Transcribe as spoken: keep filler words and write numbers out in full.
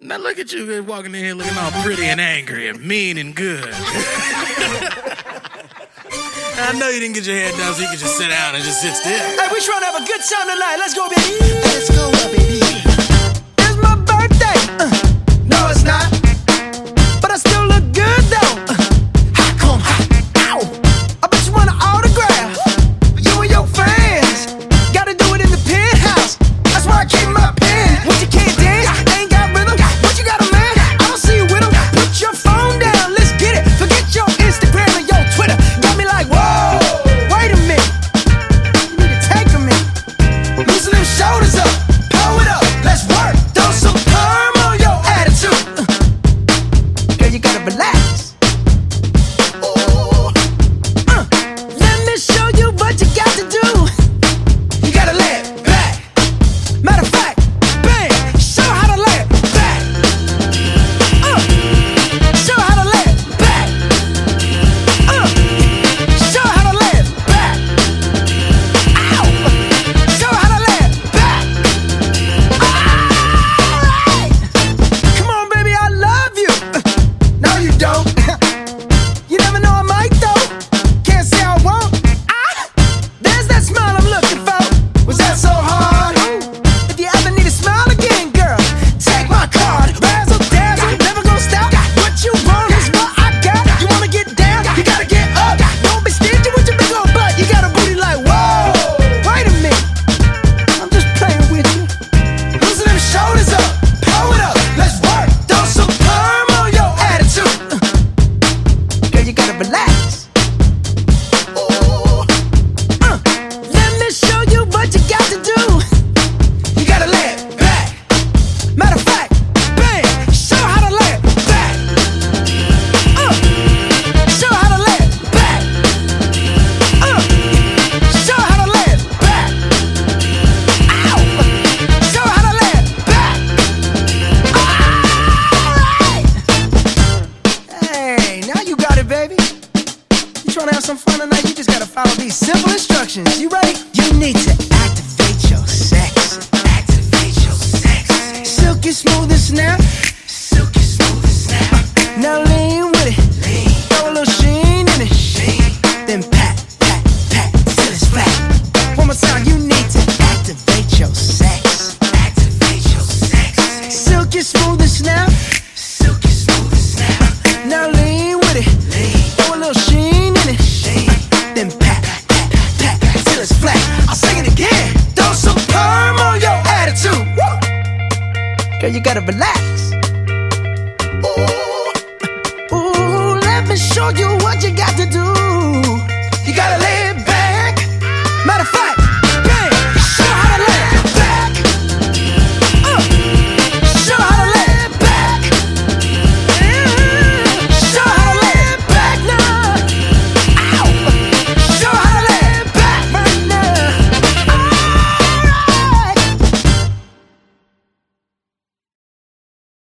Now look at you walking in here looking all pretty and angry and mean and good. I know you didn't get your hair done so you could just sit down and just sit still. Hey, we trying to have a good time tonight. Let's go, baby. Let's go, baby. It's my birthday. Uh, no, it's not. But I still look good, though. Uh, how come? How? Ow. I bet you want an autograph. For you and your friends. Gotta do it in the penthouse. That's why I keep my pen. What you can't dance, ain't got rhythm. What you got a man? I don't see you with him. Put your phone down, let's get it. Forget your Instagram and your Twitter. Got me like, whoa, wait a minute. You need to take a minute. Loosen them shoulders up, pull it up, let's work. Throw some perm on your attitude. Uh, girl, you gotta relax. Ooh. Uh, let me show you what you got to do. You gotta lay it back. Matter of fact, bang, show how to lay it back. Uh, show how to lay it back. Uh, show how to lay it back. Ow, show how to lay it back. Alright, come on, baby, I love you. Uh, no, you don't. You never know, I might though. Can't say I won't. Ah, there's that smile I'm looking for. Was that so hard? If you ever need a smile again, girl, take my card. Razzle dazzle, never gonna stop. What you want is what I got. You wanna get down, you gotta get up. Don't be stingy with your big old butt. You got a booty like, whoa, wait a minute. I'm just playing with you. Loosen them shoulders up, pull it up, let's work. Throw some perm on your attitude. Uh, girl, you gotta relax. Ooh. Uh, let me show you what you got to do. You gotta lay it back. Matter of fact, bang, show how to lay it back. Uh, show how to lay it back. Uh, show how to lay it back. Ow, show how to lay it back. Alright. Hey, now you got it, baby. You trying to have some fun tonight? You just gotta follow these simple instructions. You ready? You need to activate your sex. Activate your sex. Silky smooth and snap. Silky smooth and snap. Now lean with it. Lean. Throw a little sheen in it. Sheen. Then pat, pat, pat till it's flat. One more time. You need to activate your sex. Activate your sex. Silky smooth and snap. Silky smooth and snap. Now lean with it. Lean. Throw a little sheen in it. Sheen. Then pat, pat, pat, pat till it's flat. I'll sing it again. Throw some perm on your attitude. Woo. Girl, you gotta relax. Ooh, ooh, let me show you what you got to do.